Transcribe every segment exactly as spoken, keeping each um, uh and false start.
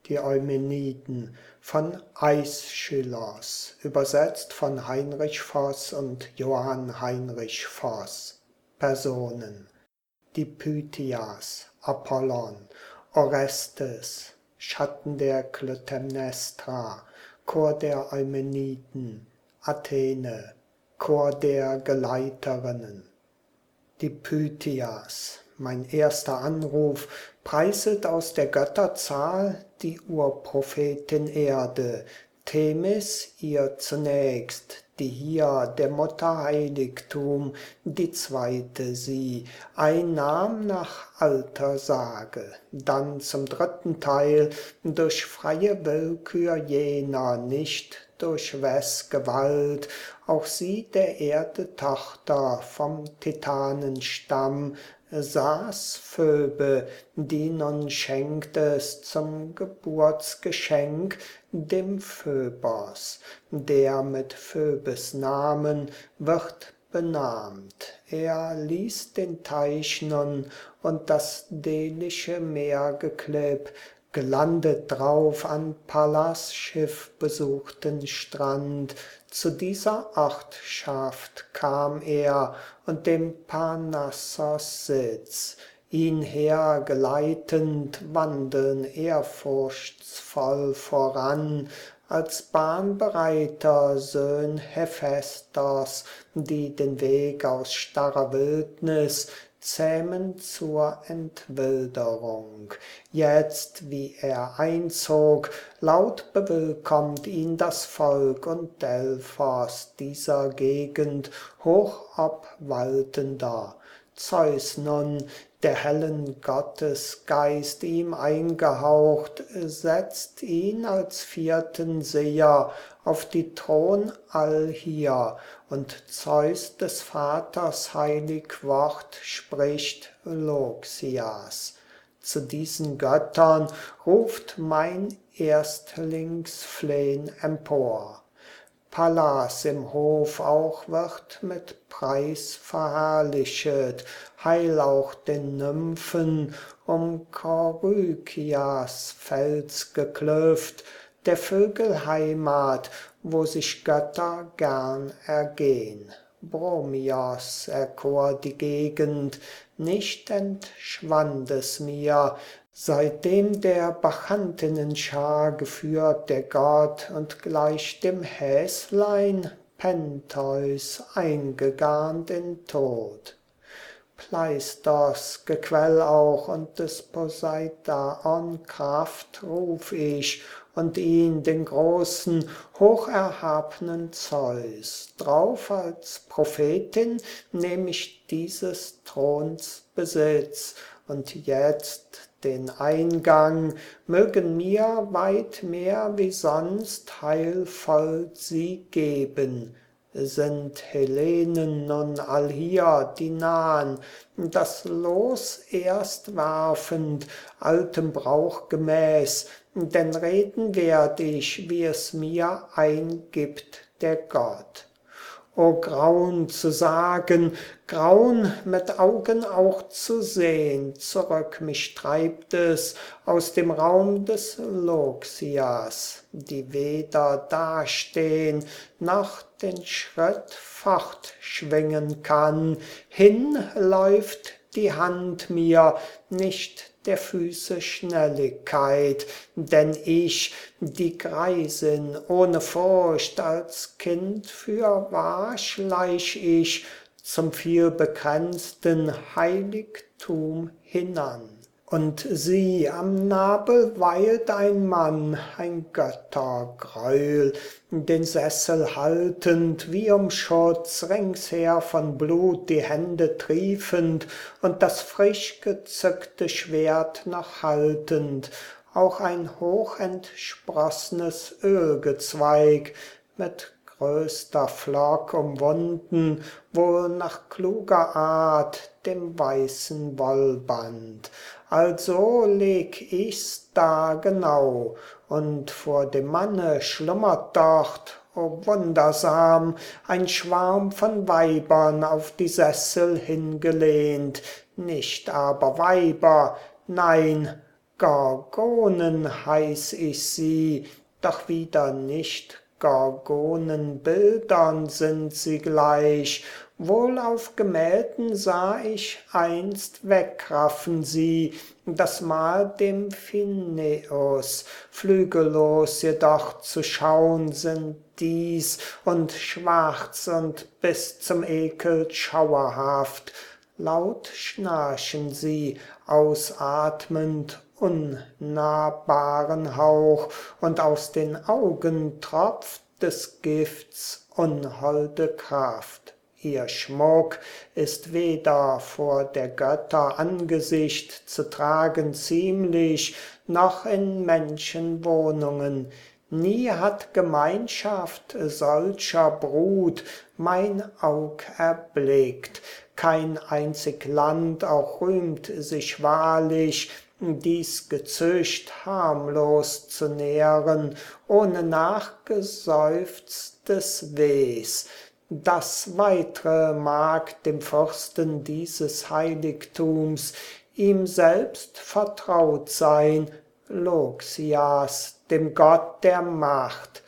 die Eumeniden von Aeschylus, übersetzt von Heinrich Voss und Johann Heinrich Voss. Personen: die Pythias, Apollon, Orestes, Schatten der Klytämnestra, Chor der Eumeniden, Athene, Chor der Geleiterinnen. Die Pythias, mein erster Anruf, preiset aus der Götterzahl die Urprophetin Erde, Themis ihr zunächst, die hier der Mutter Heiligtum, die zweite sie, einnahm nach alter Sage, dann zum dritten Teil durch freie Willkür jener, nicht durch wes Gewalt, auch sie der Erde Tochter vom Titanenstamm, saß Phoebe, die nun schenkt es zum Geburtsgeschenk dem Phöbos, der mit Phoebes Namen wird benahmt. Er ließ den Teich nun und das delische Meergeklipp, gelandet drauf an Pallas schiffbesuchten Strand. Zu dieser Ortschaft kam er und dem Parnassos Sitz, ihn hergeleitend wandeln ehrfurchtsvoll voran, als Bahnbereiter Söhn Hephaistos, die den Weg aus starrer Wildnis zähmen zur Entwilderung. Jetzt, wie er einzog, laut bewillkommt ihn das Volk und Delphos dieser Gegend hochobwaltender. Zeus nun, der hellen Gottesgeist ihm eingehaucht, setzt ihn als vierten Seher auf die Thron allhier, und Zeus des Vaters heilig Wort spricht Loxias. Zu diesen Göttern ruft mein Erstlingsflehn empor. Pallas im Hof auch wird mit Preis verherrlichet, heil auch den Nymphen um Korykias Felsgeklüft, der Vögel Heimat, wo sich Götter gern ergehn. Bromios erkor die Gegend, nicht entschwand es mir, seitdem der Bachantinnenschar geführt der Gott und gleich dem Häslein Pentheus eingegarnt in Tod. Pleistos Gequell auch und des Poseidaon Kraft ruf ich und ihn, den großen, hocherhabnen Zeus. Drauf als Prophetin nehm ich dieses Throns Besitz, und jetzt den Eingang mögen mir weit mehr wie sonst heilvoll sie geben. Sind Hellenen nun allhier, die nahen, das Los erst werfend, altem Brauch gemäß, denn reden werd ich, wie es mir eingibt der Gott. O Graun zu sagen, Graun mit Augen auch zu sehn, zurück mich treibt es aus dem Raum des Loxias, die weder dastehn, noch den Schritt fortschwingen kann, hin läuft die Hand mir, nicht der Füße Schnelligkeit, denn ich, die Greisin ohne Furcht, als Kind fürwahr schleich ich zum vielbekränzten Heiligtum hinan. Und sieh, am Nabel weilt ein Mann, ein Göttergreuel, den Sessel haltend, wie um Schutz, ringsher von Blut die Hände triefend und das frisch gezückte Schwert noch haltend, auch ein hochentsprossnes Ölgezweig mit größter Flock umwunden, wohl nach kluger Art dem weißen Wollband. Also leg ich's da genau, und vor dem Manne schlummert dort, o wundersam, ein Schwarm von Weibern auf die Sessel hingelehnt, nicht aber Weiber, nein, Gorgonen heiß ich sie, doch wieder nicht Gorgonenbildern sind sie gleich. Wohl auf Gemälden sah ich einst wegraffen sie, das Mal dem Phinneus. Flügellos jedoch zu schaun sind dies und schwarz und bis zum Ekel schauerhaft. Laut schnarchen sie, ausatmend unnahbaren Hauch, und aus den Augen tropft des Gifts unholde Kraft. Ihr Schmuck ist weder vor der Götter Angesicht zu tragen ziemlich, noch in Menschenwohnungen. Nie hat Gemeinschaft solcher Brut mein Aug erblickt. Kein einzig Land auch rühmt sich wahrlich, dies Gezücht harmlos zu nähren, ohne nachgeseufztes Wes. Das Weitre mag dem Fürsten dieses Heiligtums ihm selbst vertraut sein, Loxias, dem Gott der Macht.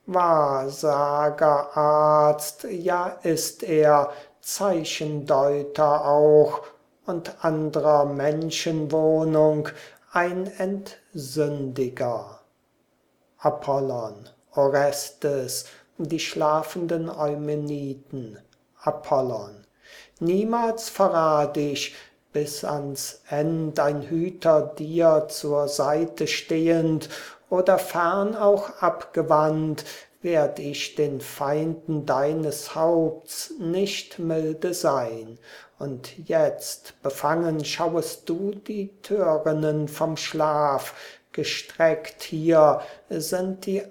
Wahrsager, Arzt, ja ist er, Zeichendeuter auch, und andrer Menschenwohnung ein Entsündiger. Apollon, Orestes, die schlafenden Eumeniden. Apollon: Niemals verrat ich, bis ans End ein Hüter dir zur Seite stehend, oder fern auch abgewandt, werd ich den Feinden deines Haupts nicht milde sein. Und jetzt, befangen, schauest du die Türinnen vom Schlaf, gestreckt hier sind die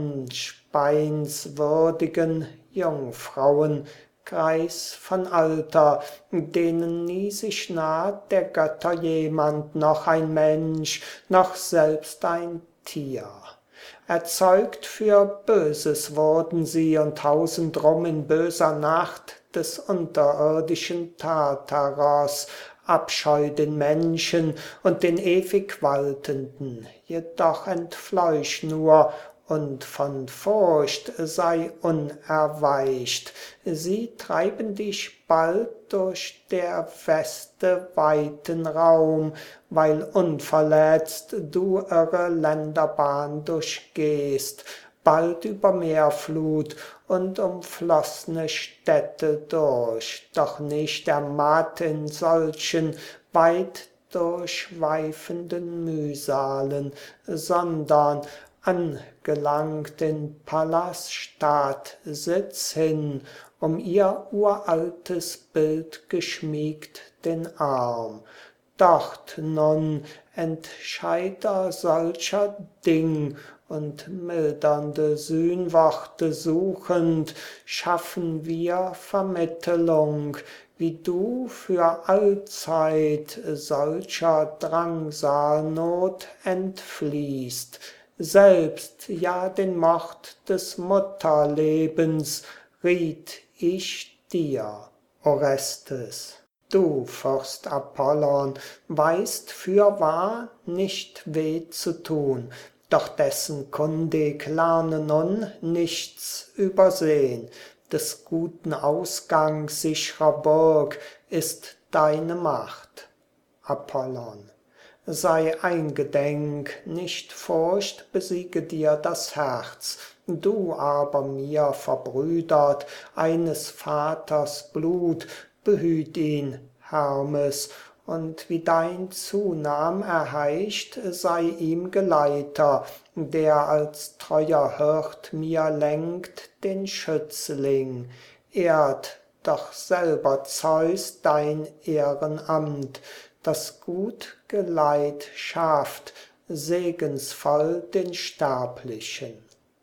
anspeinswürdigen Jungfrauen, Greis von Alter, denen nie sich naht der Götter jemand, noch ein Mensch, noch selbst ein Tier. Erzeugt für Böses wurden sie und tausendrum in böser Nacht des unterirdischen Tartaros, Abscheu den Menschen und den ewig Waltenden, jedoch entfleuch nur und von Furcht sei unerweicht. Sie treiben dich bald durch der Weste weiten Raum, weil unverletzt du irre Länderbahn durchgehst, bald über Meerflut und umflossene Städte durch, doch nicht ermatt in solchen weit durchschweifenden Mühsalen, sondern angelangt in Pallas Staat-Sitz hin, um ihr uraltes Bild geschmiegt den Arm. Dort nun Entscheider solcher Ding und mildernde Sühnworte suchend, schaffen wir Vermittelung, wie du für allzeit solcher Drangsalnot entfliehst. Selbst, ja den Mord des Mutterlebens riet ich dir, Orestes. Du, Fürst Apollon, weißt fürwahr nicht weh zu tun, doch dessen kundig lerne nun nichts übersehn. Des guten Ausgangs sichrer Burg ist deine Macht. Apollon: Sei eingedenk, nicht Furcht besiege dir das Herz, du aber mir verbrüdert, eines Vaters Blut, behüt ihn, Hermes, und wie dein Zunam erheischt, sei ihm Geleiter, der als treuer Hirt mir lenkt den Schützling. Ehrt doch selber Zeus dein Ehrenamt, das gut Geleit schafft, segensvoll den Sterblichen.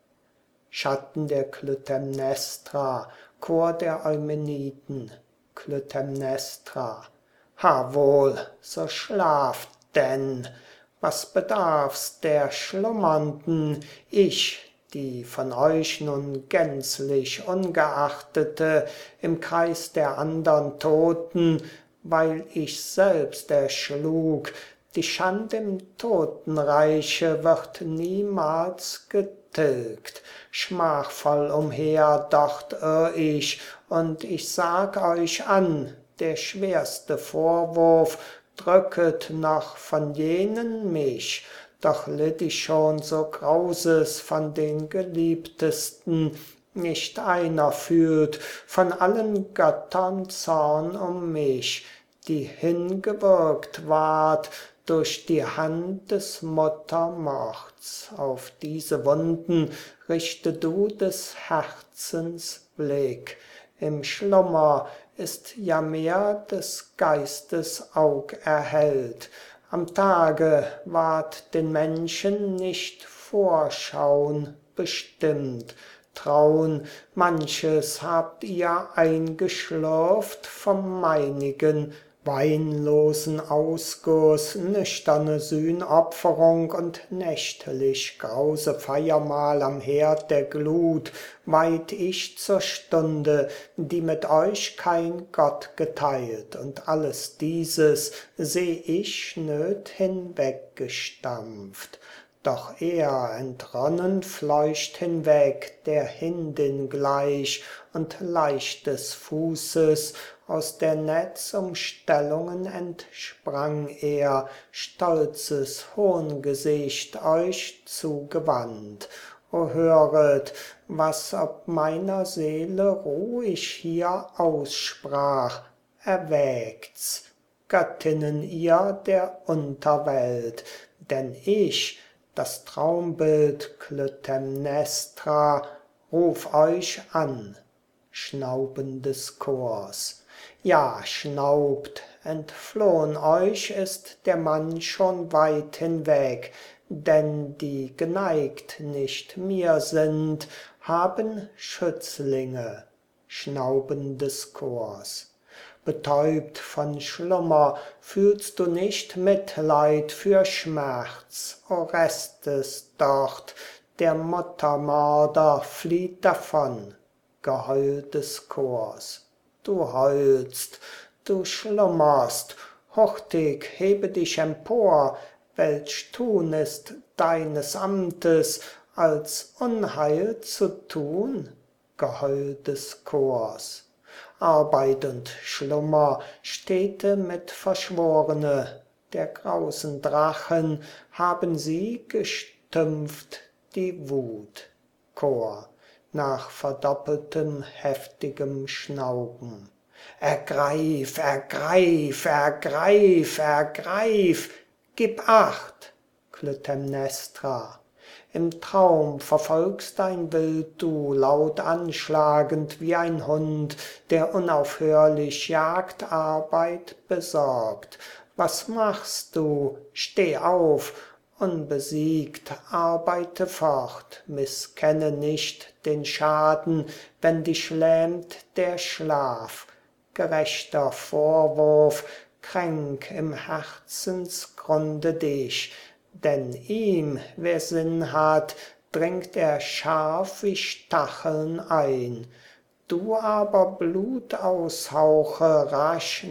Schatten der Klytämnestra, Chor der Eumeniden. Klytämnestra: Ha wohl, so schlaft denn, was bedarf's der Schlummernden? Ich, die von euch nun gänzlich ungeachtete, im Kreis der andern Toten, weil ich selbst erschlug, Die Schand im Totenreiche wird niemals getilgt. Schmachvoll umher dort irr ich, und ich sag euch an, der schwerste Vorwurf drücket noch von jenen mich. Doch litt ich schon so Grauses von den Geliebtesten, nicht einer fühlt von allen Göttern Zorn um mich, die hingewirkt ward durch die Hand des Muttermords. Auf diese Wunden richte du des Herzens Blick. Im Schlummer ist ja mehr des Geistes Aug erhellt. Am Tage ward den Menschen nicht Vorschaun bestimmt. Traun, manches habt ihr eingeschlürft vom meinigen weinlosen Ausguss, nüchterne Sühnopferung und nächtlich grause Feiermahl am Herd der Glut, weit ich zur Stunde, die mit euch kein Gott geteilt, und alles dieses seh ich schnöd hinweggestampft. Doch er, entronnen, fleucht hinweg, der Hindin gleich, und leichtes Fußes aus der Netzumstellungen entsprang er, stolzes Hohngesicht euch zugewandt. O höret, was ob meiner Seele Ruh ich hier aussprach, erwägt's, Göttinnen ihr der Unterwelt, denn ich, das Traumbild Klytämnestra, ruf euch an. Schnauben des Chors. Ja, schnaubt, entflohn euch ist der Mann schon weit hinweg, denn die geneigt nicht mir sind, haben Schützlinge. Schnauben des Chors. Betäubt von Schlummer, fühlst du nicht Mitleid für Schmerz. Orestes dort, der Muttermörder, flieht davon. Geheul des Chors. Du heulst, du schlummerst, hurtig hebe dich empor, welch tun ist deines Amtes, als Unheil zu tun? Geheul des Chors. Arbeit und Schlummer, stete mit Verschworene, der grausen Drachen haben sie gestümpft die Wut. Chor, nach verdoppeltem heftigem Schnauben. Ergreif, ergreif, ergreif, ergreif, gib acht, Klytämnestra. Im Traum verfolgst dein Wild du, laut anschlagend wie ein Hund, der unaufhörlich Jagdarbeit besorgt. Was machst du? Steh auf, unbesiegt, arbeite fort, misskenne nicht den Schaden, wenn dich lähmt der Schlaf. Gerechter Vorwurf, kränk im Herzensgrunde dich, denn ihm, wer Sinn hat, dringt er scharf wie Stacheln ein. Du aber Blutaushauche rasch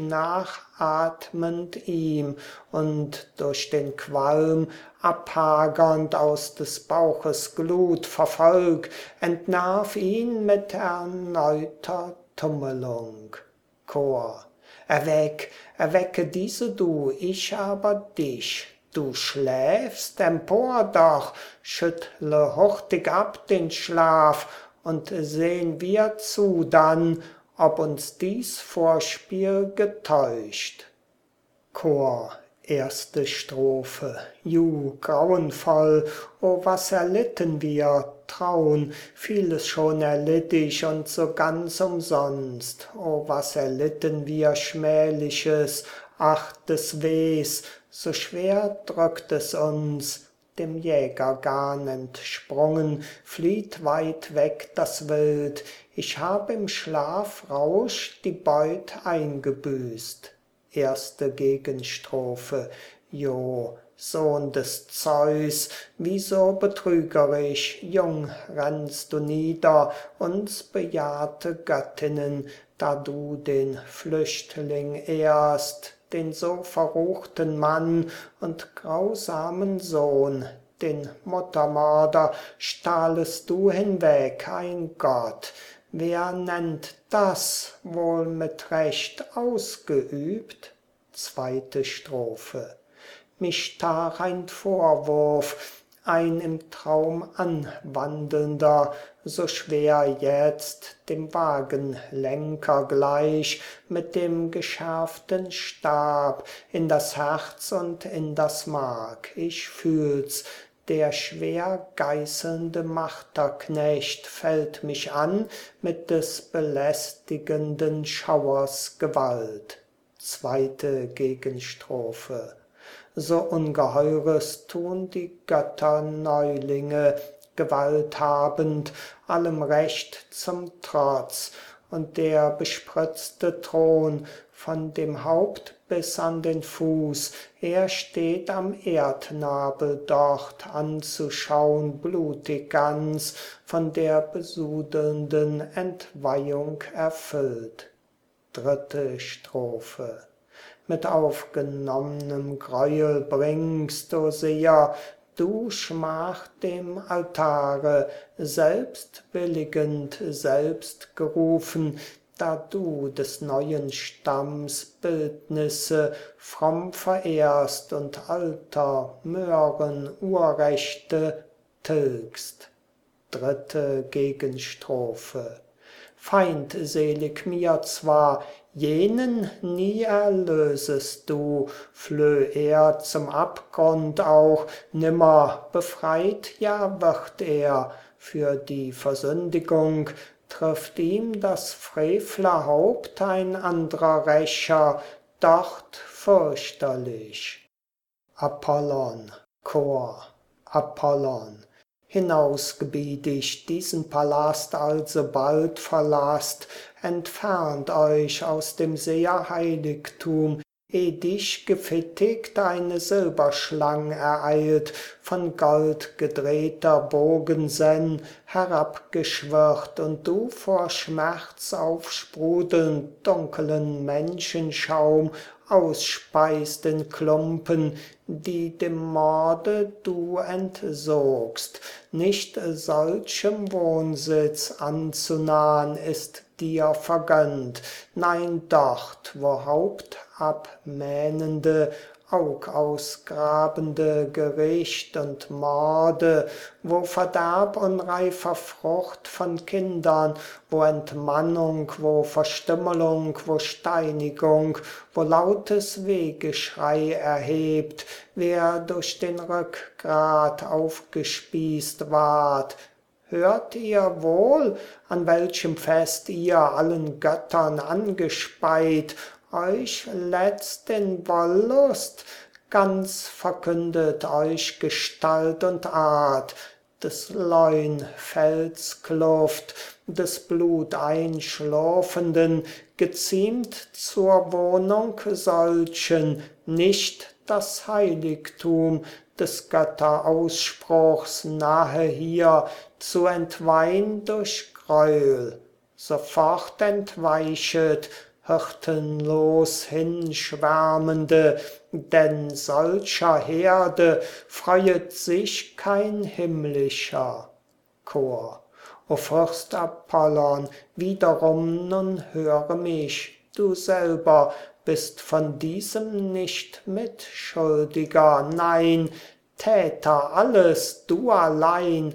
nachatmend ihm und durch den Qualm abhagernd aus des Bauches Glut verfolg, entnerv ihn mit erneuter Tummelung. Chor. Erweck, erwecke diese du, ich aber dich. Du schläfst, empor doch, schüttle hurtig ab den Schlaf, und sehn wir zu dann, ob uns dies Vorspiel getäuscht. Chor, erste Strophe. Ju, grauenvoll, o was erlitten wir, Traun, vieles schon erlitt ich und so ganz umsonst. O was erlitten wir Schmähliches, ach des Wehs, so schwer drückt es uns, dem Jägergarn entsprungen, flieht weit weg das Wild, ich hab im Schlafrausch die Beut eingebüßt. Erste Gegenstrophe. Jo, Sohn des Zeus, wieso betrügerisch, jung rennst du nieder, uns bejahrte Göttinnen, da du den Flüchtling ehrst, den so verruchten Mann und grausamen Sohn, den Muttermörder, stahlest du hinweg, ein Gott. Wer nennt das wohl mit Recht ausgeübt? Zweite Strophe. Mich stach ein Vorwurf, ein im Traum anwandelnder, so schwer jetzt, dem Wagenlenker gleich, mit dem geschärften Stab in das Herz und in das Mark. Ich fühl's, der schwer geißelnde Marterknecht fällt mich an mit des belästigenden Schauers Gewalt. Zweite Gegenstrophe. So Ungeheures tun die Götterneulinge, gewalthabend, allem Recht zum Trotz, und der bespritzte Thron von dem Haupt bis an den Fuß, er steht am Erdnabel dort anzuschauen, blutig ganz, von der besudelnden Entweihung erfüllt. Dritte Strophe. Mit aufgenommenem Greuel bringst, o Seher, du Schmach dem Altare, selbst billigend, selbst gerufen, da du des neuen Stamms Bildnisse fromm verehrst und alter Möhren Urrechte tilgst. Dritte Gegenstrophe. Feindselig mir zwar, jenen nie erlösest du, flöh er zum Abgrund auch, nimmer befreit ja wird er, für die Versündigung trifft ihm das Frevlerhaupt ein andrer Rächer, dort fürchterlich. Apollon, Chor, Apollon. Hinaus gebiet ich, diesen Palast alsobald verlasst, entfernt euch aus dem Seherheiligtum, eh dich gefittigt eine Silberschlang ereilt, von Gold gedrehter Bogensenn herabgeschwirrt, und du vor Schmerz aufsprudelnd dunkelen Menschenschaum ausspeist in Klumpen, die dem Morde du entsogst. Nicht solchem Wohnsitz anzunahn ist dir vergönnt, nein dort, wo hauptabmähnende, augausgrabende Gericht und Morde, wo Verderb unreifer Frucht von Kindern, wo Entmannung, wo Verstümmelung, wo Steinigung, wo lautes Wehgeschrei erhebt, wer durch den Rückgrat aufgespießt ward. Hört ihr wohl, an welchem Fest ihr allen Göttern angespeit euch letzt in Wollust, ganz verkündet euch Gestalt und Art, des Leunfelskluft, des Bluteinschlurfenden, geziemt zur Wohnung solchen, nicht das Heiligtum des Götterausspruchs nahe hier zu entweihn durch Greuel. Sofort entweichet, hirtenlos hinschwärmende, denn solcher Herde freuet sich kein himmlischer. Chor. O Fürst Apollon, wiederum nun höre mich, du selber bist von diesem nicht mitschuldiger, nein, Täter alles, du allein,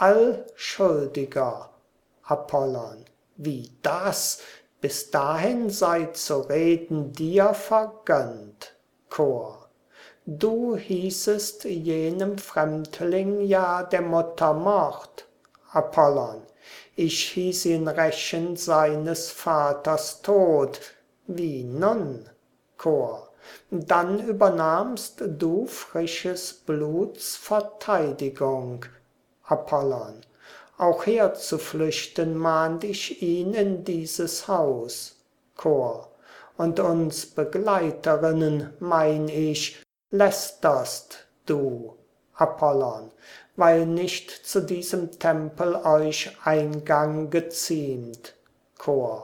allschuldiger. Apollon. Wie das? Bis dahin sei zu reden dir vergönnt. Chor. Du hießest jenem Fremdling ja der Mutter Mord. Apollon. Ich hieß ihn rächen seines Vaters Tod. Wie nun? Chor. Dann übernahmst du frisches Bluts Verteidigung. Apollon. Auch herzuflüchten mahnt ich ihn in dieses Haus. Chor. Und uns Begleiterinnen, mein ich, lästerst du. Apollon. Weil nicht zu diesem Tempel euch Eingang geziemt. Chor.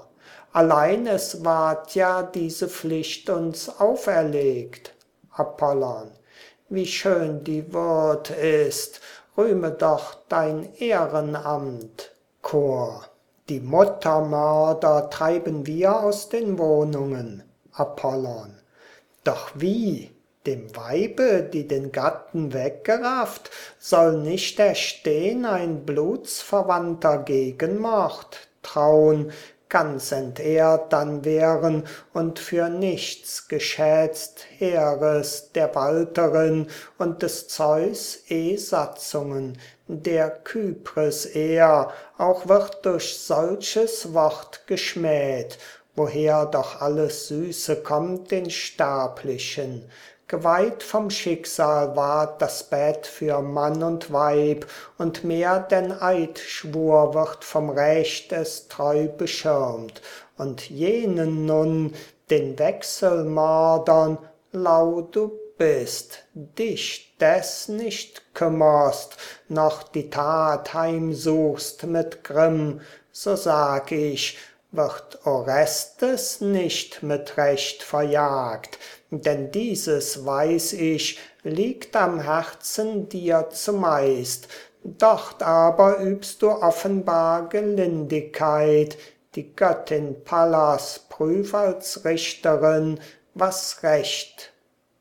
allein es ward ja diese Pflicht uns auferlegt. Apollon: Wie schön die Würd ist, rühme doch dein Ehrenamt. Chor: Die Muttermörder treiben wir aus den Wohnungen. Apollon: Doch wie? Dem Weibe, die den Gatten weggerafft, soll nicht erstehn ein blutsverwandter Gegenmord? Traun, ganz entehrt dann wären und für nichts geschätzt Heeres der Walterin und des Zeus eh Satzungen, der Kypris ehr, auch wird durch solches Wort geschmäht, woher doch alles Süße kommt den Sterblichen. Geweiht vom Schicksal ward das Bett für Mann und Weib, und mehr denn Eidschwur wird vom Recht es treu beschirmt. Und jenen nun, den Wechselmördern, lau du bist, dich des nicht kümmerst, noch die Tat heimsuchst mit Grimm, so sag ich, wird Orestes nicht mit Recht verjagt, denn dieses, weiß ich, liegt am Herzen dir zumeist, dort aber übst du offenbar Gelindigkeit, die Göttin Pallas prüf als Richterin, was recht.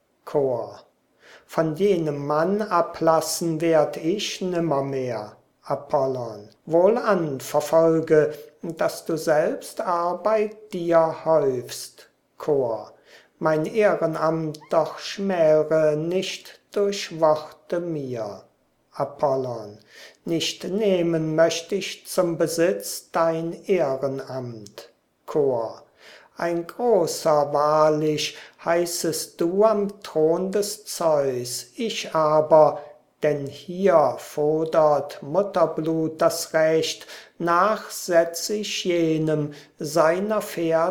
Chor: Von jenem Mann ablassen werd ich nimmermehr. Apollon: Wohlan, verfolge, dass du selbst Arbeit dir häufst. Chor: Mein Ehrenamt doch schmäre nicht durch Worte mir. Apollon: Nicht nehmen möcht ich zum Besitz dein Ehrenamt. Chor: Ein großer wahrlich heißest du am Thron des Zeus, ich aber, denn hier fordert Mutterblut das Recht, nachsetz ich jenem seiner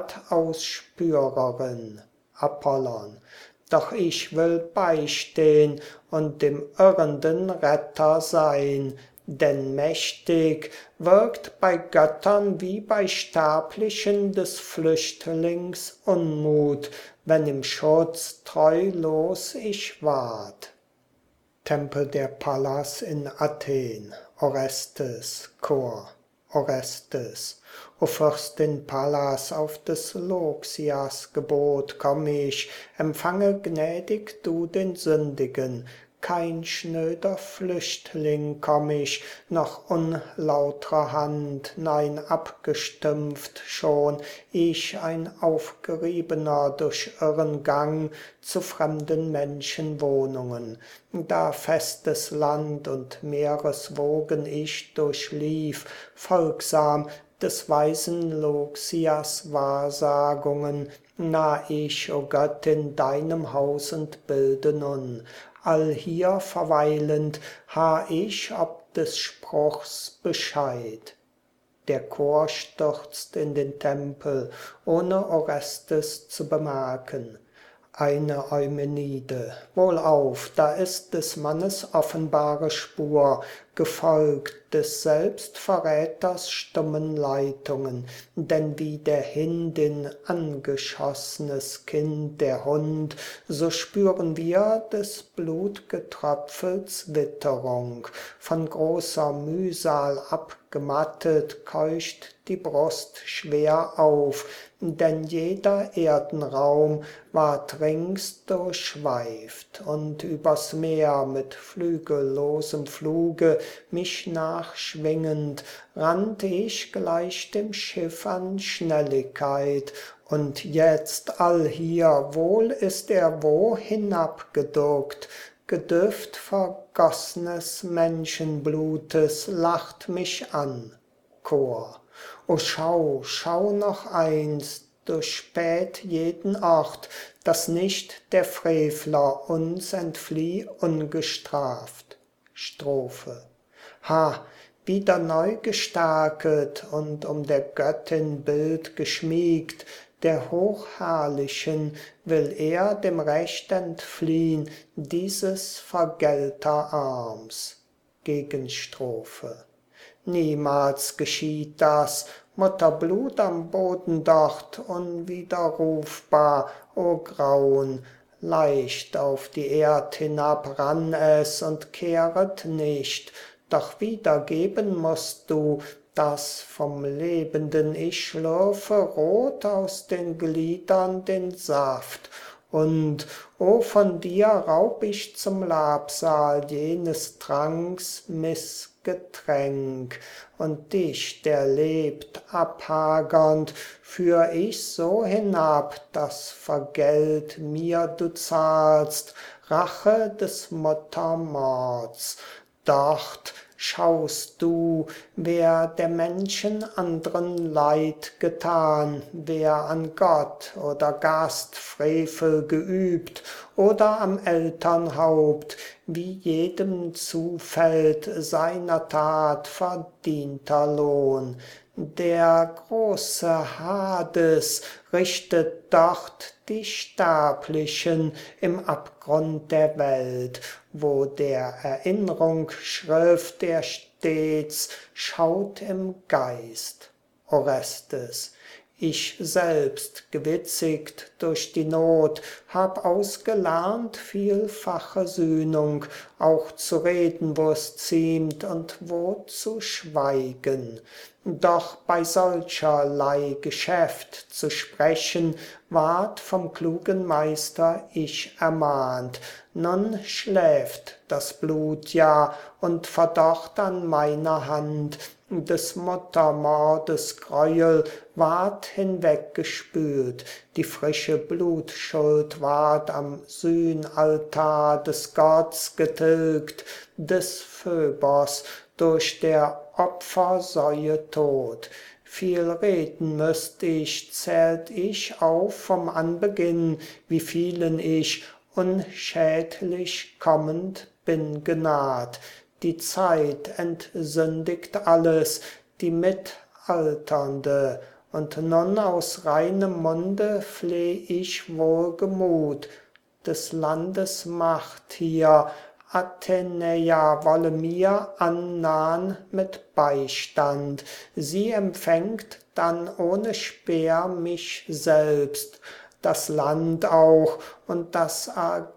Pferdausspürerin. Apollon: Doch ich will beistehn und dem irrenden Retter sein, denn mächtig wirkt bei Göttern wie bei Sterblichen des Flüchtlings Unmut, wenn im Schutz treulos ich ward. Tempel der Pallas in Athen. Orestes, Chor: Orestes: O Fürstin Pallas, auf des Loxias Gebot komm ich, empfange gnädig du den Sündigen, kein schnöder Flüchtling komm ich, noch unlautrer Hand, nein, abgestümpft schon, ich ein Aufgeriebener durch irren Gang zu fremden Menschenwohnungen, da festes Land und Meereswogen ich durchlief, folgsam des weisen Loxias Wahrsagungen, nah ich, o Göttin, deinem Haus und Bilde nun, allhier verweilend harr ich ob des Spruchs Bescheid. Der Chor stürzt in den Tempel, ohne Orestes zu bemerken. Eine Eumenide: Wohlauf, da ist des Mannes offenbare Spur, gefolgt des Selbstverräters stummen Leitungen, denn wie der Hindin angeschossenes Kind der Hund, so spüren wir des Blutgetröpfels Witterung, von großer Mühsal abgemattet keucht die Brust schwer auf, denn jeder Erdenraum ward rings durchschweift, und übers Meer mit flügellosem Fluge mich nachschwingend, rannt ich gleich dem Schiff an Schnelligkeit, und jetzt allhier wohl ist er wo hinabgeduckt, Gedüft vergoss'nes Menschenblutes lacht mich an. Chor: O schau, schau noch einst, durchspäht jeden Ort, dass nicht der Frevler uns entflieh ungestraft. Strophe: Ha, wieder neu gestärket und um der Göttin Bild geschmiegt, der Hochherrlichen, will er dem Recht entfliehn dieses Vergelterarms. Gegenstrophe: Niemals geschieht das, Mutterblut am Boden dort, unwiderrufbar, o Grauen, leicht auf die Erd hinab rann es und kehret nicht, doch wiedergeben musst du, das vom lebenden Ich schlürfe rot aus den Gliedern den Saft, und, o von dir raub ich zum Labsal jenes Tranks Missgetränk, und dich, der lebt, abhagernd, führ ich so hinab, dass vergelt mir du zahlst, Rache des Muttermords. Dort schaust du, wer der Menschen andren Leid getan, wer an Gott oder Gast Frevel geübt oder am Elternhaupt, wie jedem zufällt seiner Tat verdienter Lohn. Der große Hades richtet dort die Sterblichen im Abgrund der Welt, wo der Erinnrung Schrift er stets schaut im Geist. Orestes, ich selbst, gewitzigt durch die Not, hab ausgelernt vielfache Sühnung, auch zu reden, wo's ziemt und wo zu schweigen. Doch bei solcherlei Geschäft zu sprechen, ward vom klugen Meister ich ermahnt. Nun schläft das Blut ja und verdorrt an meiner Hand, des Muttermordes Gräuel ward hinweggespült, die frische Blutschuld ward am Sühnaltar des Gotts getilgt, des Phöbos durch der Opfersäue Tod. Viel reden müsst ich, zählt ich auf vom Anbeginn, wie vielen ich unschädlich kommend bin genaht. Die Zeit entsündigt alles, die Mitalternde, und nun aus reinem Munde fleh ich wohlgemut. Des Landes Macht hier, Athenäa wolle mir annahn mit Beistand, sie empfängt dann ohne Speer mich selbst, das Land auch und das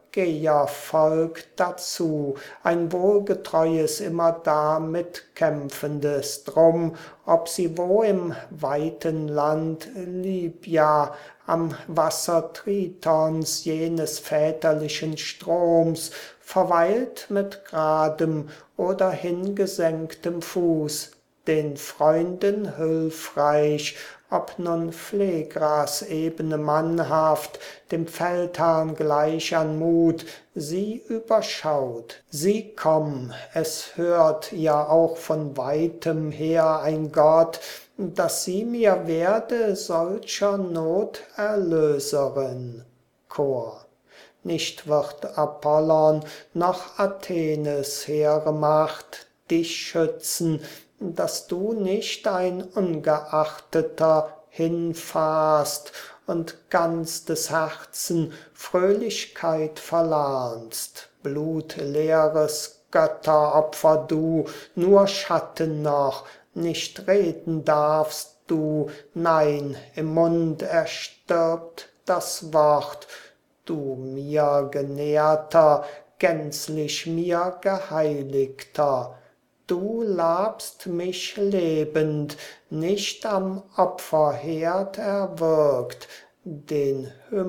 Argeiervolk dazu, ein wohlgetreues, immerdar mitkämpfendes, drum, ob sie wo im weiten Land Libya, am Wasser Tritons, jenes väterlichen Stroms, verweilt mit gradem oder hingesenktem Fuß, den Freunden hülfreich, ob nun Phlegras ebene mannhaft, dem Feldherrn gleich an Mut, sie überschaut. Sie komm, es hört ja auch von weitem her ein Gott, dass sie mir werde solcher Not Erlöserin. Chor. Nicht wird Apollon noch Athenes hehre Macht dich schützen, dass du nicht ein Ungeachteter hinfahrst und ganz des Herzen Fröhlichkeit verlernst. Blutleeres Götteropfer du, nur Schatten noch, nicht reden darfst du, nein, im Mund erstirbt das Wort, du mir genährter, gänzlich mir geheiligter. Du labst mich lebend, nicht am Opferherd erwürgt, den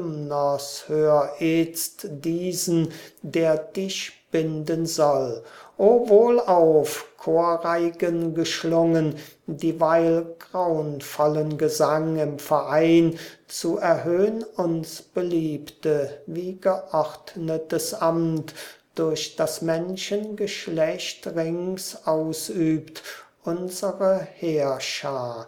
Hymnos hör itzt diesen, der dich binden soll. O wohlauf, Chorreigen geschlungen, dieweil graunvollen Gesang im Verein, zu erhöhn uns Beliebte, wie geordnetes Amt, durch das Menschengeschlecht rings ausübt, unsere Heerschar.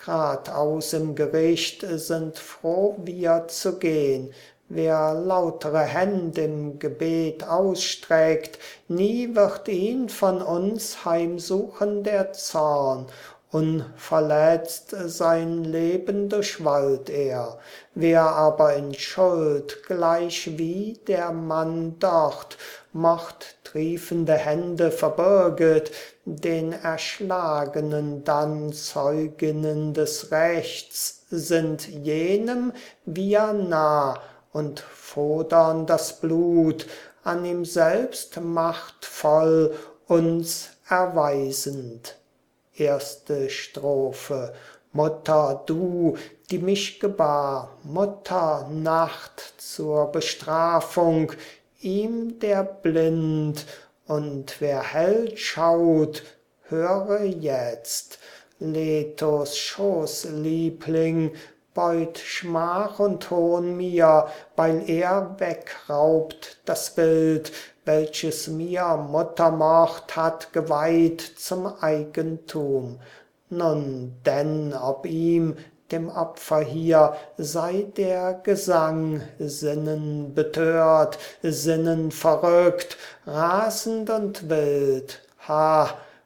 Gradaus im Gericht sind froh wir zu gehn, wer lautere Händ im Gebet ausstreckt, nie wird ihn von uns heimsuchen der Zorn, unverletzt sein Leben durchwallt er. Wer aber in Schuld, gleich wie der Mann dort, mordtriefende Hände verbirget, den Erschlagenen dann Zeuginnen des Rechts, sind jenem wir nah und fordern das Blut, an ihm selbst machtvoll uns erweisend. Erste Strophe. Mutter, du, die mich gebar, Mutter, Nacht zur Bestrafung, ihm der blind, und wer hell schaut, höre jetzt. Letos Schoßliebling beut Schmach und Hohn mir, weil er wegraubt das Bild, welches mir Muttermord hat geweiht zum Eigentum. Nun denn, ob ihm, dem Opfer hier, sei der Gesang Sinnen betört, Sinnen verrückt, rasend und wild. Ha,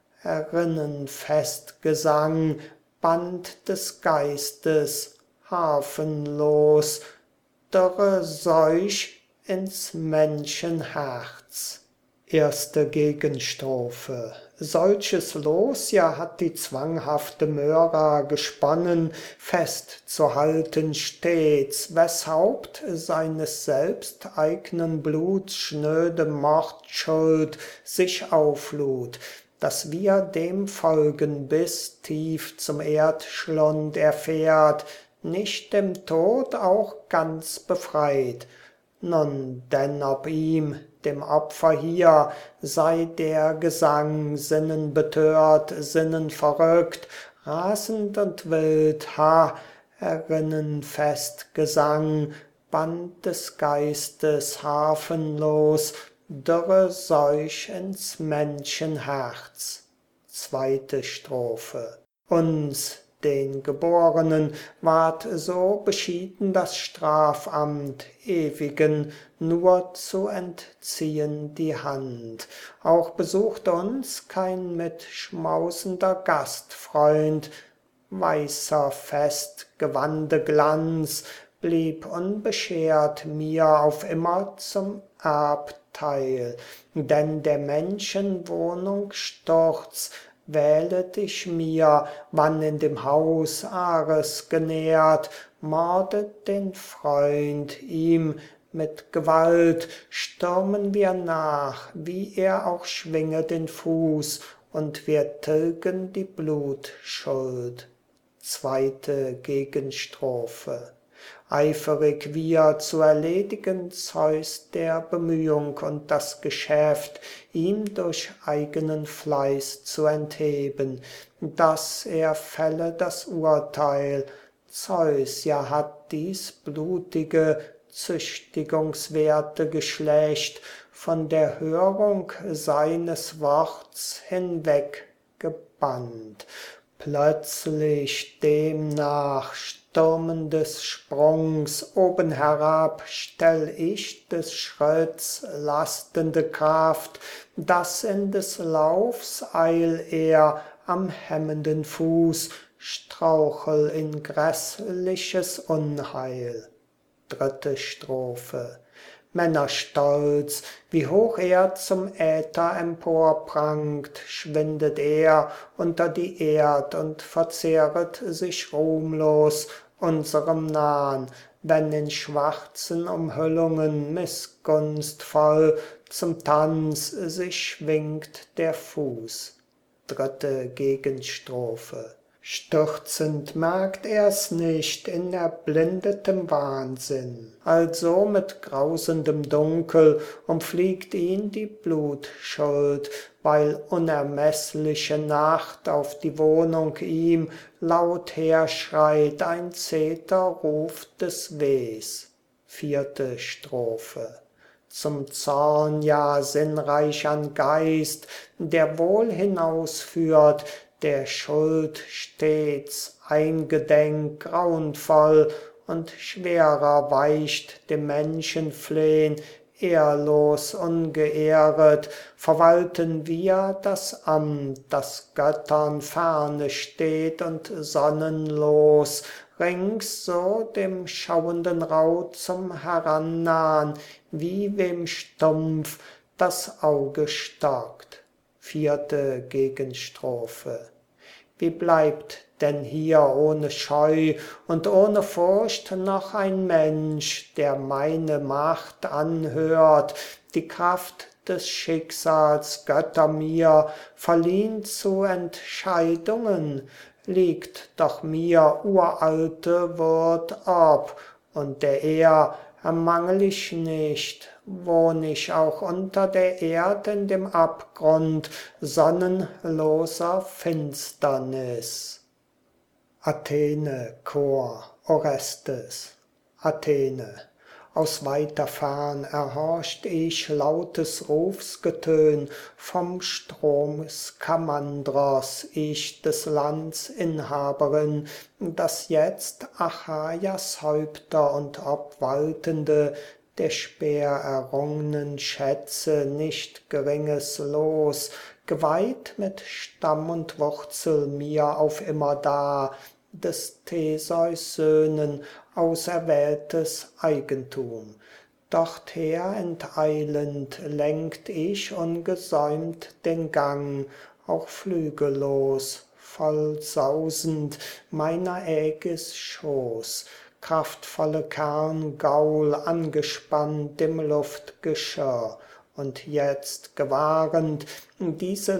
Erinnenfest Gesang, Band des Geistes, hafenlos, dürre Seuch ins Menschenherz. Erste Gegenstrophe. Solches Los ja hat die zwanghafte Möra gesponnen, festzuhalten stets, weshaupt seines selbsteignen Bluts schnöde Mordschuld sich auflud, dass wir dem folgen bis tief zum Erdschlund er fährt, nicht dem Tod auch ganz befreit. Nun denn ob ihm, dem Opfer hier, sei der Gesang Sinnen betört, Sinnen verrückt, rasend und wild, ha, Erinnenfest Gesang, Band des Geistes, hafenlos, dürre Seuch ins Menschenherz. Zweite Strophe. Uns, den Geborenen, ward so beschieden das Strafamt, Ewigen nur zu entziehen die Hand. Auch besucht uns kein mitschmausender Gastfreund, weißer Festgewande Glanz blieb unbeschert mir auf immer zum Erbteil, denn der Menschenwohnung Sturz wählet ich mir, wann in dem Haus Ares genährt, mordet den Freund, ihm mit Gewalt stürmen wir nach, wie er auch schwinge den Fuß, und wir tilgen die Blutschuld. Zweite Gegenstrophe. Eiferig wir zu erledigen Zeus der Bemühung und das Geschäft, ihm durch eigenen Fleiß zu entheben, dass er fälle das Urteil. Zeus ja hat dies blutige, züchtigungswerte Geschlecht von der Hörung seines Worts hinweggebannt. Plötzlich demnach stürmendes Sprungs oben herab stell ich des Schritts lastende Kraft, dass in des Laufs eil er am hemmenden Fuß strauchel in grässliches Unheil. Dritte Strophe. Männerstolz, wie hoch er zum Äther emporprangt, schwindet er unter die Erd und verzehret sich ruhmlos unserem Nahn, wenn in schwarzen Umhüllungen missgunstvoll zum Tanz sich schwingt der Fuß. Dritte Gegenstrophe. Stürzend merkt er's nicht in erblindetem Wahnsinn. Also mit grausendem Dunkel umfliegt ihn die Blutschuld, weil unermeßliche Nacht auf die Wohnung ihm laut herschreit ein Zeterruf des Wehs. Vierte Strophe. Zum Zorn ja sinnreich an Geist, der wohl hinausführt, der Schuld stets eingedenk grauenvoll und schwerer weicht dem Menschenflehn ehrlos, ungeehret, verwalten wir das Amt, das Göttern ferne steht und sonnenlos, rings so dem schauenden Rau zum Herannahn, wie wem stumpf das Auge stockt. Vierte Gegenstrophe. Wie bleibt denn hier ohne Scheu und ohne Furcht noch ein Mensch, der meine Macht anhört, die Kraft des Schicksals Götter mir verliehn zu Entscheidungen, liegt doch mir uralte Würd ob, und der Ehr ermangel ich nicht, wohn ich auch unter der Erd in dem Abgrund sonnenloser Finsternis. Athene, Chor, Orestes. Athene. Aus weiter Fern erhorcht ich lautes Rufsgetön vom Strom Skamandros, ich des Lands Inhaberin, das jetzt Achaias Häupter und Obwaltende der speererrungnen Schätze nicht geringes Los, geweiht mit Stamm und Wurzel mir auf immerdar, des Theseus Söhnen auserwähltes Eigentum. Dorther enteilend lenkt ich ungesäumt den Gang, auch flügellos, voll sausend meiner Ägis Schoß, kraftvolle Kerngaul angespannt im Luftgeschirr, und jetzt gewahrend diese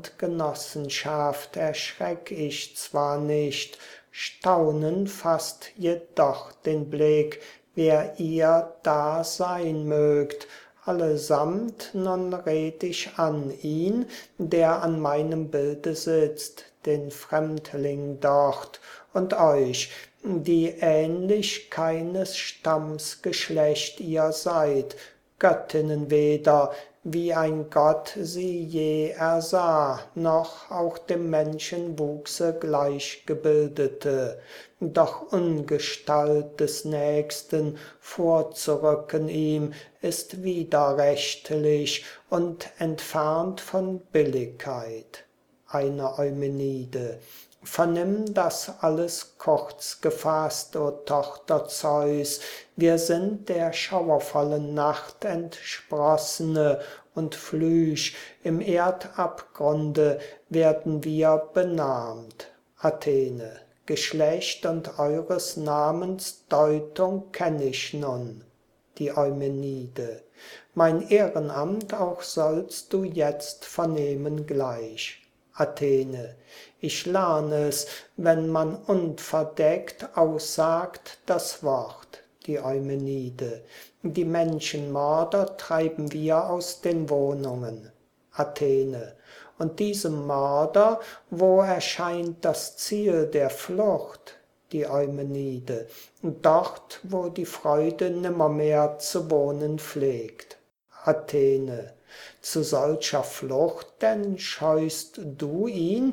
Landgenossenschaft erschreck ich zwar nicht, Staunen fasst jedoch den Blick, wer ihr da sein mögt. Allesamt nun red ich an ihn, der an meinem Bilde sitzt, den Fremdling dort, und euch, die ähnlich keines Stamms Geschlecht ihr seid, Göttinnen weder, wie ein Gott sie je ersah, noch auch dem Menschenwuchse gleichgebildete, doch Ungestalt des Nächsten vorzurücken ihm, ist widerrechtlich und entfernt von Billigkeit. Eine Eumenide. Vernimm das alles kurz gefasst, o Tochter Zeus, wir sind der schauervollen Nacht entsprossene, und flüch im Erdabgrunde werden wir benahmt. Athene, Geschlecht und eures Namens Deutung kenn ich nun. Die Eumenide, mein Ehrenamt auch sollst du jetzt vernehmen gleich. Athene, ich lern es, wenn man unverdeckt aussagt das Wort. Die Eumenide, die Menschenmörder treiben wir aus den Wohnungen. Athene, und diesem Mörder, wo erscheint das Ziel der Flucht? Die Eumenide, dort, wo die Freude nimmermehr zu wohnen pflegt. Athene, zu solcher Flucht denn scheust du ihn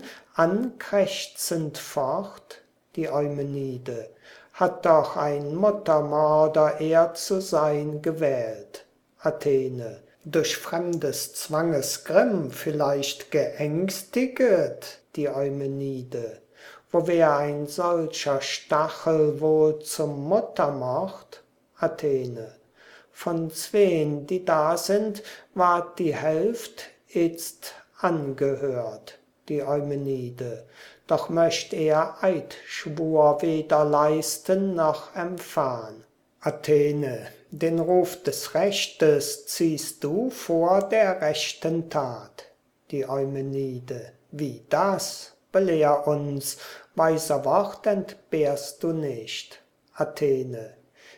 ankrächzend fort? Die Eumenide, hat doch ein Muttermörder er zu sein gewählt. Athene, durch fremdes Zwanges Grimm vielleicht geängstiget? Die Eumenide, wo wär ein solcher Stachel wohl zum Muttermord? Athene, von zween, die da sind, ward die Hälft itzt angehört. Die Eumenide, doch möcht er Eidschwur weder leisten noch empfahn. Athene, den Ruf des Rechtes ziehst du vor der rechten Tat. Die Eumenide, wie das? Belehr uns, weiser Wort entbehrst du nicht. Athene,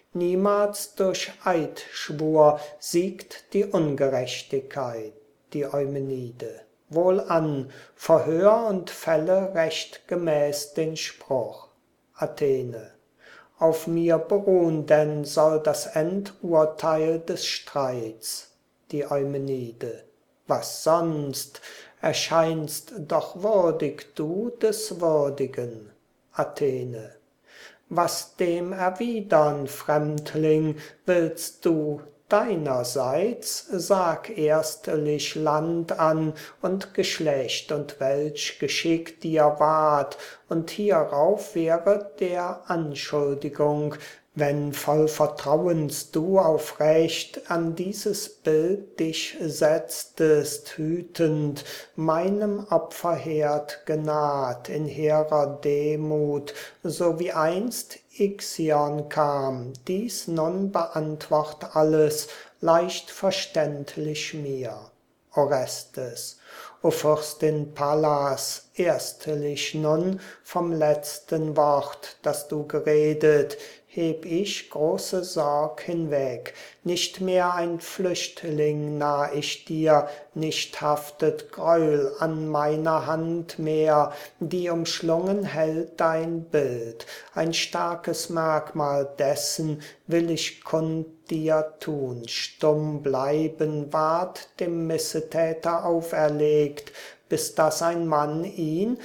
niemals durch Eidschwur siegt die Ungerechtigkeit. Die Eumenide, wohlan, verhör und fälle recht gemäß den Spruch. Athene, auf mir beruhn denn soll das Endurteil des Streits. Die Eumenide, was sonst, erscheinst doch würdig du des Würdigen. Athene, was dem erwidern, Fremdling, willst du Deinerseits sag erstlich Land an und Geschlecht und welch Geschick dir ward, und hierauf wäre der Anschuldigung, wenn voll Vertrauens du aufrecht an dieses Bild dich setztest, hütend, meinem Opferherd genaht in hehrer Demut, so wie einst Ixion kam, dies nun beantwort alles leicht verständlich mir. Orestes: O Fürstin Pallas, erstlich nun vom letzten Wort, das du geredet, heb ich große Sorg hinweg. Nicht mehr ein Flüchtling nah ich dir, nicht haftet Greuel an meiner Hand mehr, die umschlungen hält dein Bild. Ein starkes Merkmal dessen will ich kund dir tun. Stumm bleiben ward dem Missetäter auferlegt, bis dass ein Mann ihn,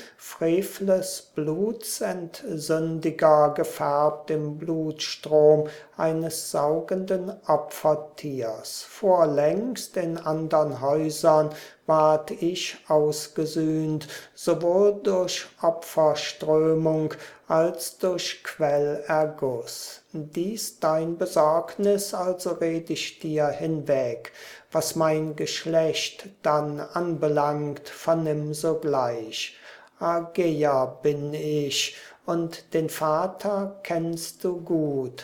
frevles Bluts Entsündiger, gefärbt im Blutstrom eines saugenden Opfertiers. Vorlängst in andern Häusern ward ich ausgesühnt, sowohl durch Opferströmung als durch Quellerguss. Dies dein Besorgnis, also red ich dir hinweg. Was mein Geschlecht dann anbelangt, vernimm sogleich. Argeier bin ich, und den Vater kennst du gut.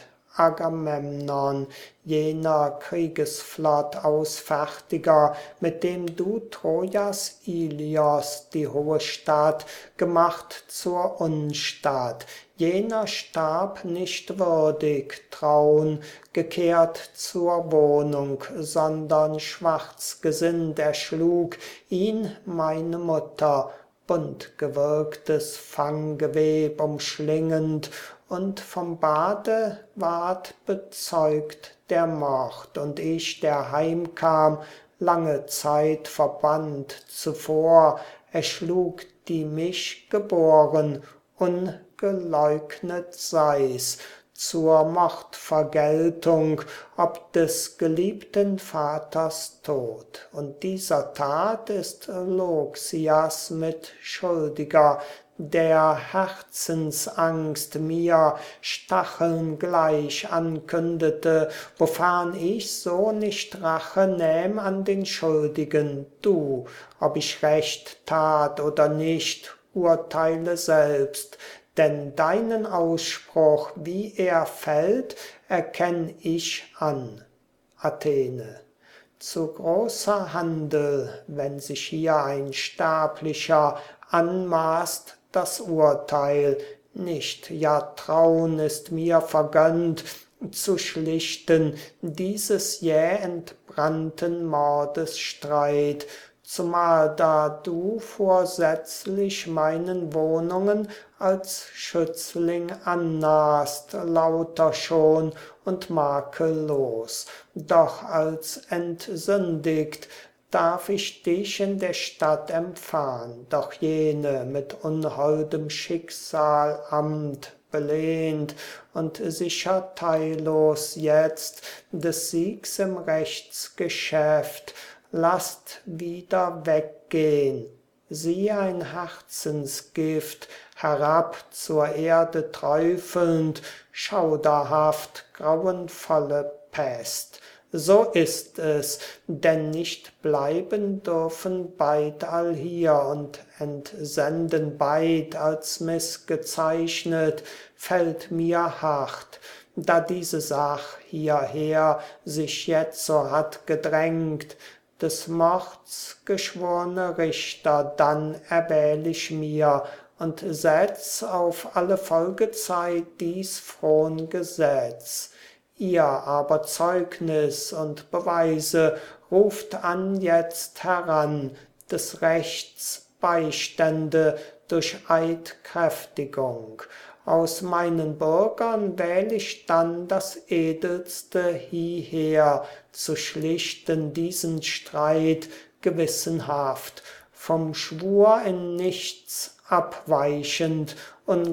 Agamemnon, jener Kriegesflott Ausfertiger, mit dem du Trojas Ilios, die hohe Stadt, gemacht zur Unstadt. Jener starb nicht würdig, traun, gekehrt zur Wohnung, sondern schwarzgesinnt erschlug ihn meine Mutter, buntgewirktes Fanggeweb umschlingend, und vom Bade ward bezeugt der Mord, und ich, der heimkam, lange Zeit verbannt zuvor, erschlug die mich geboren, ungeleugnet sei's, zur Mordvergeltung ob des geliebten Vaters Tod. Und dieser Tat ist Loxias Mitschuldiger, der Herzensangst mir Stacheln gleich ankündete, wofern ich so nicht Rache nähm an den Schuldigen. Du, ob ich recht tat oder nicht, urteile selbst, denn deinen Ausspruch, wie er fällt, erkenn ich an. Athene: Zu großer Handel, wenn sich hier ein Sterblicher anmaßt das Urteil, nicht, ja Traun ist mir vergönnt, zu schlichten dieses jäh entbrannten Mordes Streit, zumal da du vorsätzlich meinen Wohnungen als Schützling annahst, lauter schon und makellos. Doch als entsündigt darf ich dich in der Stadt empfahn, doch jene mit unholdem Schicksal Amt belehnt und sicher teillos jetzt des Siegs im Rechtsgeschäft, lasst wieder weggehn, sie ein Herzensgift, herab zur Erde träufelnd, schauderhaft grauenvolle Pest. So ist es, denn nicht bleiben dürfen beid allhier und entsenden beid als missgezeichnet, fällt mir hart, da diese Sach hierher sich jetzo hat gedrängt, des Mords geschworne Richter, dann erwähl ich mir und setz auf alle Folgezeit dies frohn Gesetz. Ihr aber Zeugnis und Beweise ruft an jetzt heran, des Rechts Beistände durch Eidkräftigung. Aus meinen Bürgern wähl ich dann das Edelste hieher, zu schlichten diesen Streit gewissenhaft, vom Schwur in nichts abweichend,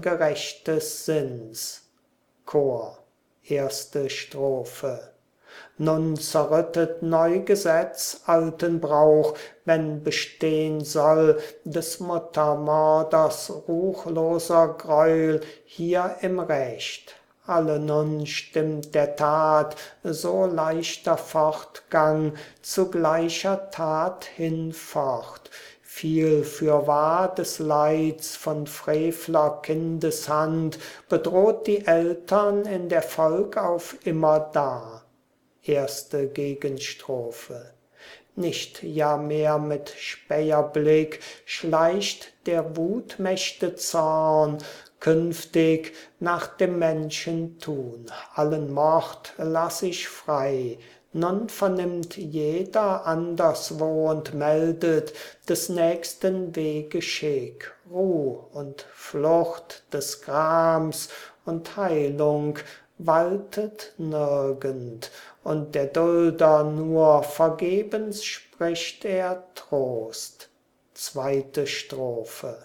ungerechtes Sinns. Chor. Erste Strophe. Nun zerrüttet Neugesetz alten Brauch, wenn bestehn soll des Muttermorders ruchloser Gräuel hier im Recht. Alle nun stimmt der Tat so leichter Fortgang zu gleicher Tat hinfort. Viel fürwahr des Leids von frevler Kindeshand bedroht die Eltern in der Folg auf immerdar. Erste Gegenstrophe. Nicht ja mehr mit Späherblick schleicht der Wutmächte Zorn künftig nach dem Menschentun. Allen Mord lass ich frei. Nun vernimmt jeder anderswo und meldet des nächsten Wege Schick. Ruh und Flucht des Grams und Heilung waltet nirgend, und der Dulder nur vergebens spricht er Trost. Zweite Strophe.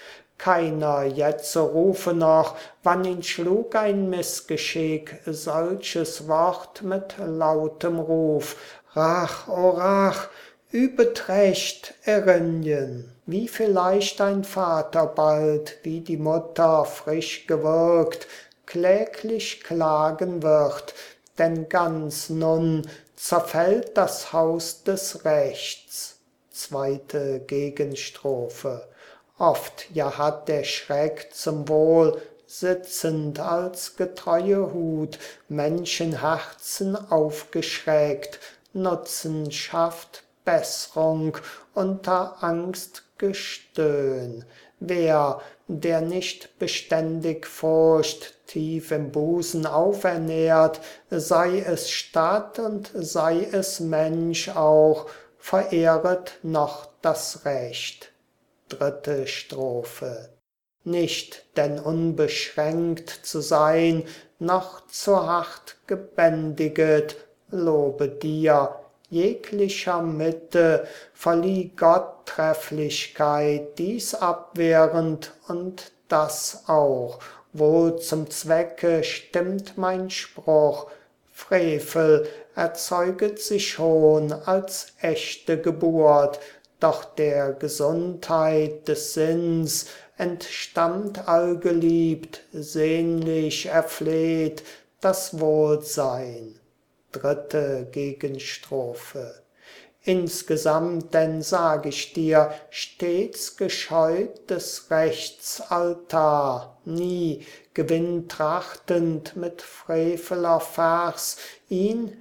Keiner jetzo rufe noch, wann ihn schlug ein Missgeschick, solches Wort mit lautem Ruf. Rach, o Rach, übet Recht, Erinyen. Wie vielleicht ein Vater bald, wie die Mutter frisch gewürgt, kläglich klagen wird, denn ganz nun zerfällt das Haus des Rechts. Zweite Gegenstrophe. Oft ja hat der Schreck zum Wohl, sitzend als getreue Hut, Menschenherzen aufgeschreckt, Nutzen schafft Bessrung unter Angstgestöhn. Wer, der nicht beständig Furcht tief im Busen aufernährt, sei es Stadt und sei es Mensch auch, verehret noch das Recht. Dritte Strophe. Nicht denn unbeschränkt zu sein, noch zu hart gebändiget, lobe dir, jeglicher Mitte verlieh Gott Trefflichkeit, dies abwehrend und das auch. Wohl zum Zwecke stimmt mein Spruch, Frevel erzeuget sich Hohn als echte Geburt, doch der Gesundheit des Sinns entstammt allgeliebt, sehnlich erfleht das Wohlsein. Dritte Gegenstrophe. Insgesamt denn sag ich dir, stets gescheut des Rechts Altar, nie gewinntrachtend mit freveler Vers ihn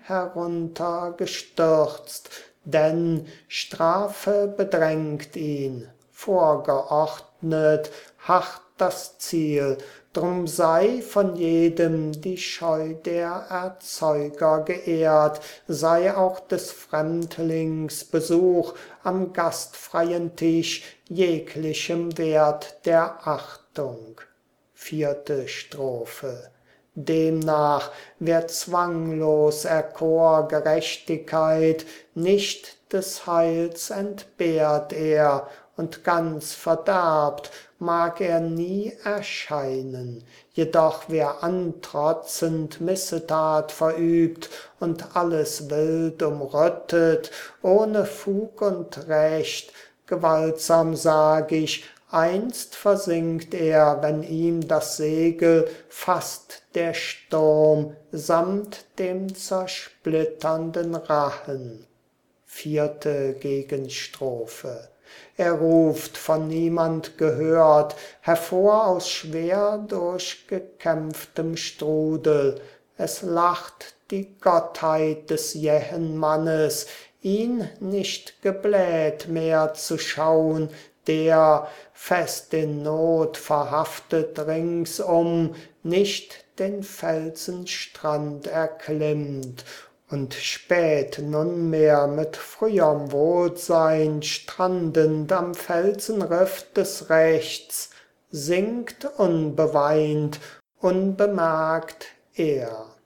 heruntergestürzt, denn Strafe bedrängt ihn, vorgeordnet, hart das Ziel, drum sei von jedem die Scheu der Erzeuger geehrt, sei auch des Fremdlings Besuch am gastfreien Tisch jeglichem Wert der Achtung. Vierte Strophe. Demnach, wer zwanglos erkor Gerechtigkeit, nicht des Heils entbehrt er, und ganz verderbt mag er nie erscheinen. Jedoch wer antrotzend Missetat verübt und alles wild umrüttet, ohne Fug und Recht, gewaltsam sag ich, einst versinkt er, wenn ihm das Segel fasst der Sturm samt dem zersplitternden Rachen. Vierte Gegenstrophe. Er ruft, von niemand gehört, hervor aus schwer durchgekämpftem Strudel. Es lacht die Gottheit des jähen Mannes, ihn nicht gebläht mehr zu schaun, der, fest in Not verhaftet ringsum, nicht den Felsenstrand erklimmt und spät nunmehr mit früherm Wohlsein strandend am Felsenriff des Rechts, sinkt unbeweint, unbemerkt er.